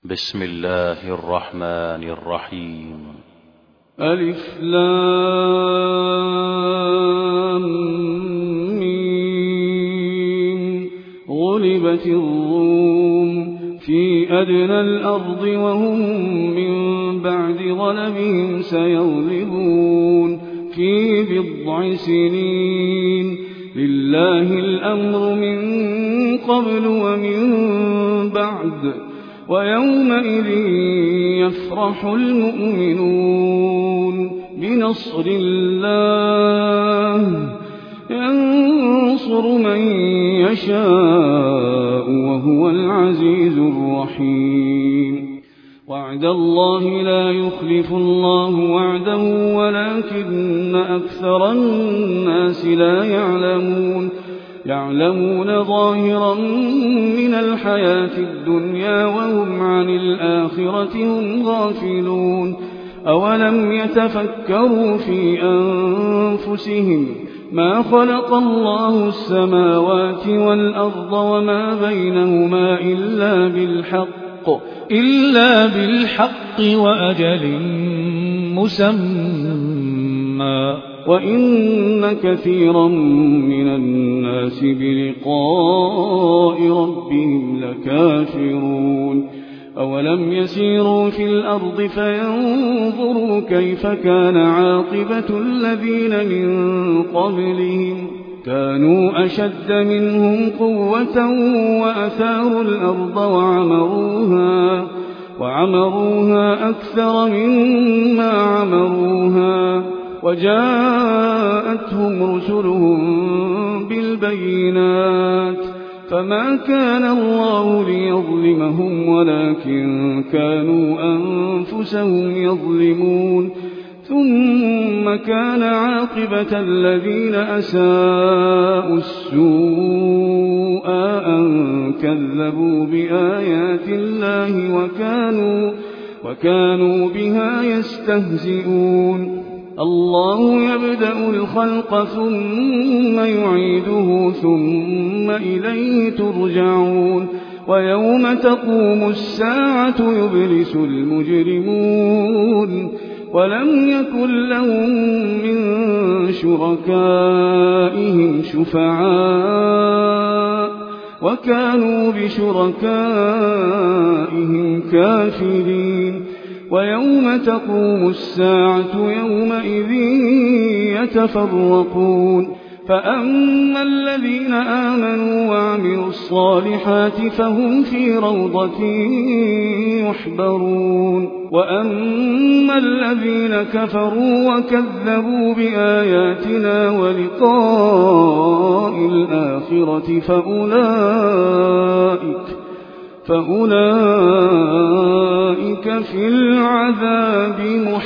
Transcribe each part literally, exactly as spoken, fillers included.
بسم الله الرحمن الرحيم. ألف لام ميم. غلبت الروم في أدنى الأرض وهم من بعد غلبهم سيغلبون في بضع سنين. لله الأمر من قبل ومن بعد ويومئذ يفرح المؤمنون بنصر الله ينصر من يشاء وهو العزيز الرحيم. وعد الله لا يخلف الله وعده ولكن أكثر الناس لا يعلمون يعلمون ظاهرا من الحياة الدنيا وهم عن الآخرة هم غافلون. أولم يتفكروا في أنفسهم ما خلق الله السماوات والأرض وما بينهما إلا بالحق إلا بالحق وأجل مسمى وإن كثيرا من الناس بلقاء ربهم لكافرون. أولم يسيروا في الأرض فينظروا كيف كان عاقبة الذين من قبلهم كانوا أشد منهم قوة وأثاروا الأرض وعمروها وعمروها أكثر مما عمروها وجاءتهم رسلهم بالبينات فما كان الله ليظلمهم ولكن كانوا أنفسهم يظلمون. ثم كان عاقبة الذين أساءوا السوء أن كذبوا بآيات الله وكانوا, وكانوا بها يستهزئون. الله يبدأ الخلق ثم يعيده ثم إليه ترجعون. ويوم تقوم الساعة يبلس المجرمون ولم يكن لهم من شركائهم شفعاء وكانوا بشركائهم كافرين. ويوم تقوم الساعة يومئذ يتفرقون فأما الذين آمنوا وعملوا الصالحات فهم في روضة يحبرون. وأما الذين كفروا وكذبوا بآياتنا ولقاء الآخرة فأولئك فأولئك في العذاب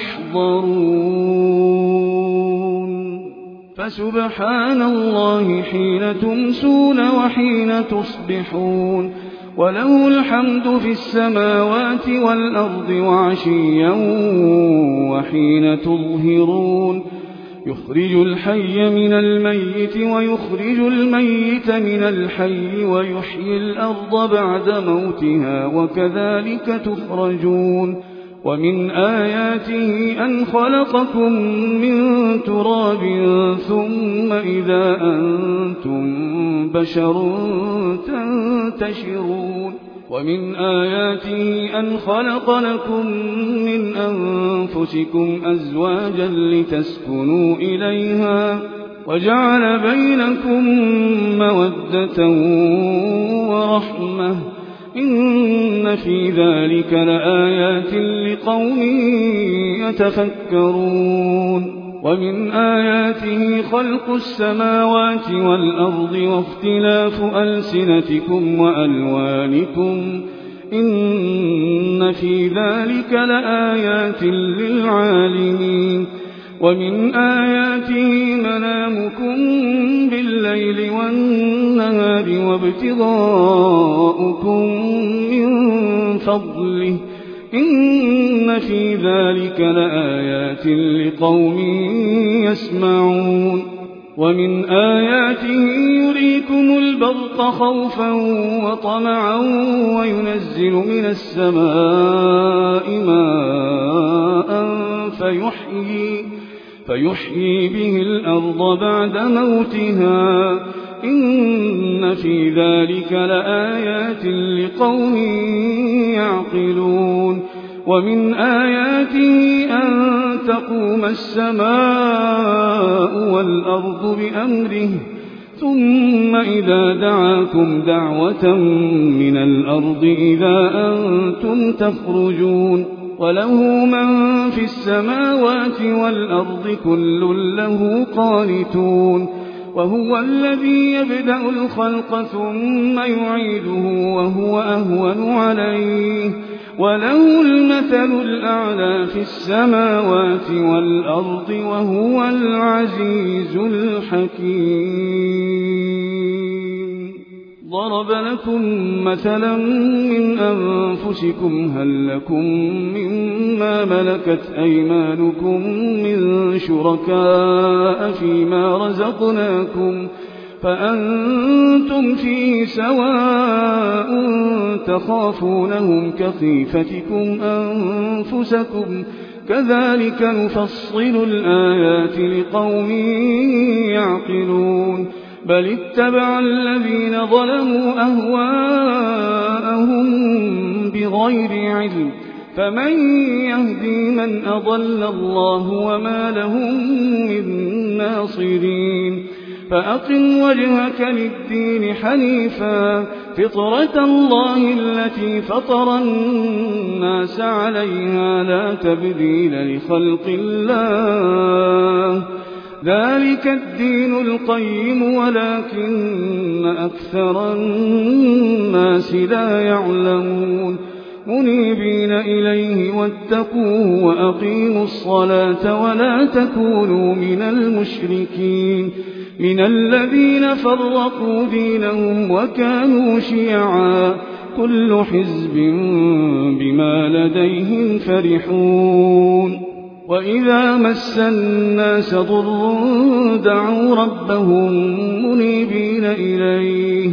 محضرون. فسبحان الله حين تمسون وحين تصبحون وله الحمد في السماوات والأرض وعشيا وحين تظهرون. يخرج الحي من الميت ويخرج الميت من الحي ويحيي الأرض بعد موتها وكذلك تخرجون. ومن آياته أن خلقكم من تراب ثم إذا أنتم بشر تنتشرون. ومن آياته أن خلق لكم من أنفسكم أزواجا لتسكنوا إليها وجعل بينكم مودة ورحمة إن في ذلك لآيات لقوم يتفكرون. ومن آياته خلق السماوات والأرض واختلاف ألسنتكم وألوانكم إن في ذلك لآيات للعالمين. ومن آياته منامكم بالليل والنهار وابتغاؤكم من فضله إن في ذلك لآيات لقوم يسمعون. ومن آياته يريكم البرق خوفا وطمعا وينزل من السماء ماء فيحيي, فيحيي به الأرض بعد موتها إن في ذلك لآيات لقوم يعقلون. ومن آياته أن تقوم السماء والأرض بأمره ثم إذا دعاكم دعوة من الأرض إذا أنتم تخرجون. وله من في السماوات والأرض كل له قانتون. وهو الذي يبدأ الخلق ثم يعيده وهو أهون عليه وله المثل الأعلى في السماوات والأرض وهو العزيز الحكيم. ضرب لكم مثلا من أنفسكم هل لكم مما ملكت أيمانكم من شركاء فيما رزقناكم فأنتم فيه سواء تخافونهم كخيفتكم أنفسكم كذلك نفصل الآيات لقوم يعقلون. بل اتبع الذين ظلموا أهواءهم بغير علم فمن يهدي من أضل الله وما لهم من ناصرين. فأقم وجهك للدين حنيفا فطرة الله التي فطر الناس عليها لا تبديل لخلق الله ذلك الدين القيم ولكن أكثر الناس لا يعلمون. منيبين إليه واتقوه وأقيموا الصلاة ولا تكونوا من المشركين من الذين فرقوا دينهم وكانوا شيعا كل حزب بما لديهم فرحون. وإذا مس الناس ضر دعوا ربهم منيبين إليه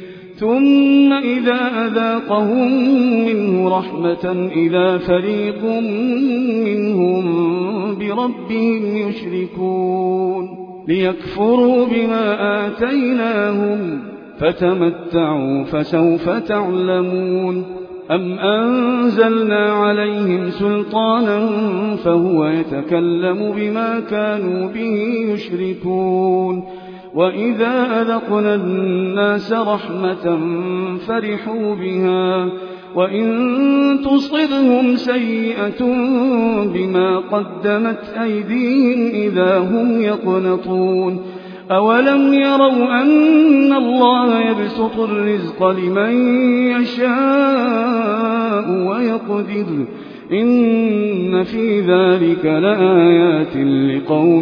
ثم إذا أذاقهم منه رحمة إذا فريق منهم بربهم يشركون ليكفروا بما آتيناهم فتمتعوا فسوف تعلمون. أم أنزلنا عليهم سلطانا فهو يتكلم بما كانوا به يشركون. وإذا أذقنا الناس رحمة فرحوا بها وإن تصبهم سيئة بما قدمت أيديهم إذا هم يقنطون. أولم يروا أن الله يبسط الرزق لمن يشاء ويقدر إن في ذلك لآيات لقوم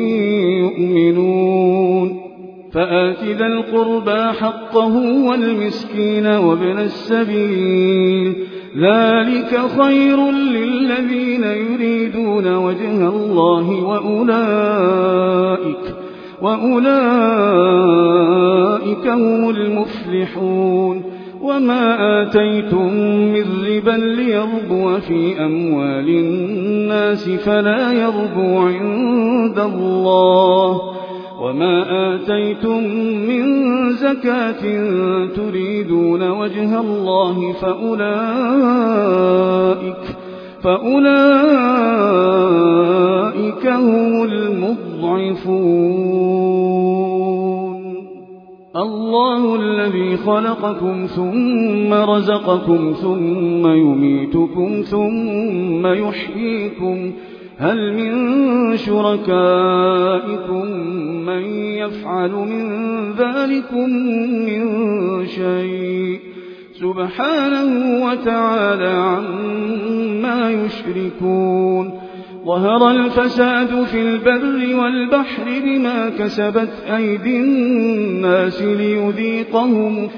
يؤمنون. فآت ذا القربى حقه والمسكين وابن السبيل ذلك خير للذين يريدون وجه الله وأولئك وأولئك هم المفلحون. وما آتيتم من ربا ليربو في أموال الناس فلا يربو عند الله وما آتيتم من زكاة تريدون وجه الله فأولئك فأولئك هم المضعفون. الله الذي خلقكم ثم رزقكم ثم يميتكم ثم يحييكم هل من شركائكم من يفعل من ذلكم من شيء سبحانه وتعالى عما يشركون. ظهر الفساد في البر والبحر بما كسبت أيدي الناس ليذيقهم,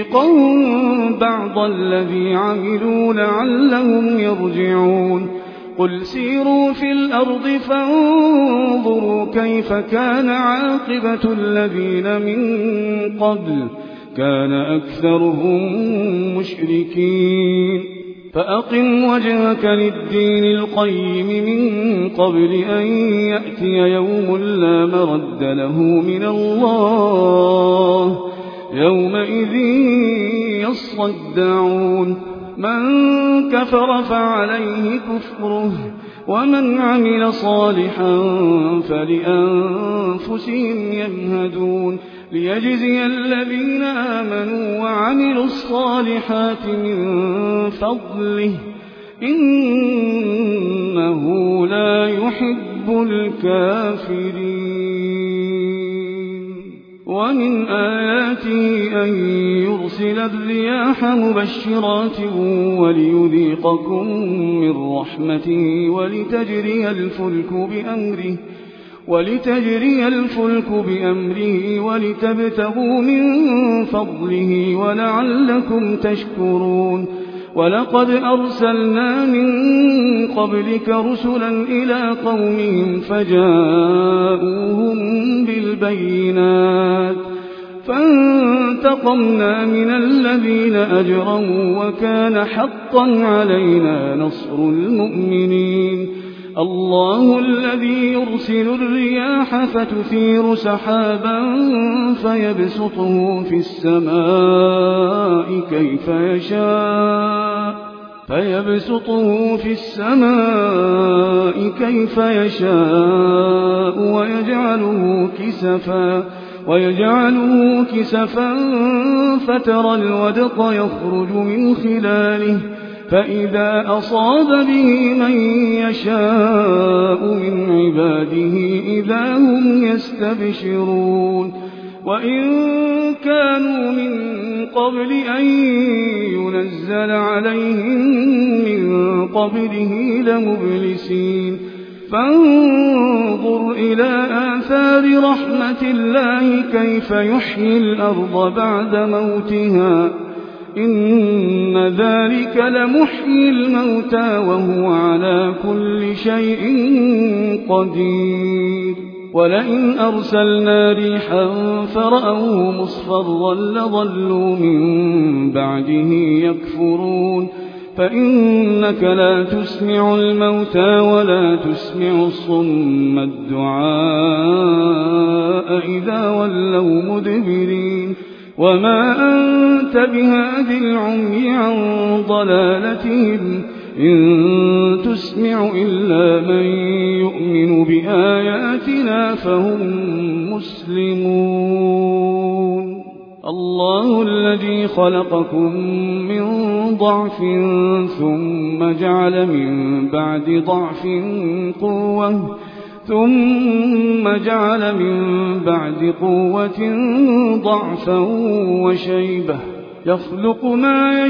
ليذيقهم بعض الذي عملوا لعلهم يرجعون. قل سيروا في الأرض فانظروا كيف كان عاقبة الذين من قبل كان أكثرهم مشركين فأقم وجهك للدين القيم من قبل أن يأتي يوم لا مرد له من الله يومئذ يصدعون من كفر فعليه كفره ومن عمل صالحا فلأنفسهم يمهدون ليجزي الذين آمنوا وعملوا الصالحات من فضله إنه لا يحب الكافرين ومن آياته أن يرسل الرياح مبشرات وليذيقكم من رحمته ولتجري الفلك بأمره ولتجري الفلك بأمره ولتبتغوا من فضله ولعلكم تشكرون ولقد أرسلنا من قبلك رسلا إلى قومهم فجاءوهم بالبينات فانتقمنا من الذين أجرموا وكان حقا علينا نصر المؤمنين الله الذي يرسل الرياح فتثير سحابا فيبسطه في السماء كيف يشاء فيبسطه في السماء كيف يشاء ويجعله كسفا ويجعله كسفا فترى الودق يخرج من خلاله فإذا أصاب به من يشاء من عباده إذا هم يستبشرون وإن كانوا من قبل أن ينزل عليهم من قبله لمبلسين فانظر إلى آثار رحمة الله كيف يحيي الأرض بعد موتها إن ذلك لمحيي الموتى وهو على كل شيء قدير ولئن أرسلنا ريحا فرأوه مصفرا لظلوا من بعده يكفرون فإنك لا تسمع الموتى ولا تسمع الصم الدعاء إذا ولوا مدبرين وما أنت بهاد العمي عن ضلالتهم إن تسمع إلا من يؤمن بآياتنا فهم مسلمون الله الذي خلقكم من ضعف ثم جعل من بعد ضعف قوة ثم جعل من بعد قوة ضعفا وشيبة يخلق ما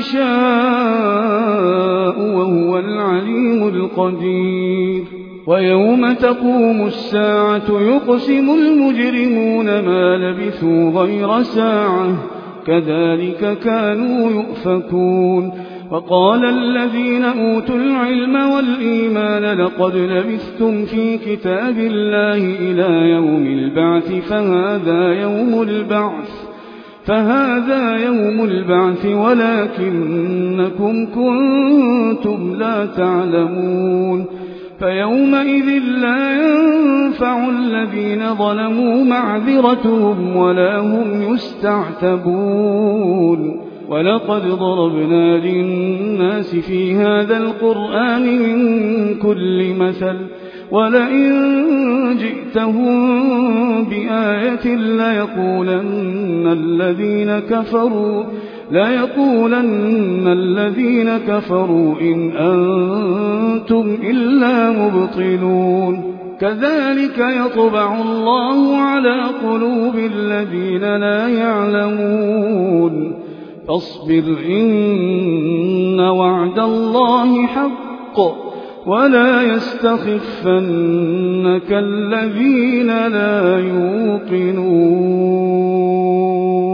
يشاء وهو العليم القدير ويوم تقوم الساعة يقسم المجرمون ما لبثوا غير ساعة كذلك كانوا يؤفكون وقال الذين أوتوا العلم والإيمان لقد لبثتم في كتاب الله إلى يوم البعث فهذا يوم البعث فهذا يوم البعث ولكنكم كنتم لا تعلمون فيومئذ لا ينفع الذين ظلموا معذرتهم ولا هم يستعتبون ولقد ضربنا للناس في هذا القرآن من كل مثل ولئن جئتهم بآية ليقولن الذين كفروا ليقولن الذين كفروا إن أنتم إلا مبطلون كذلك يطبع الله على قلوب الذين لا يعلمون فاصبر إن وعد الله حق ولا يستخفنك الذين لا يوقنون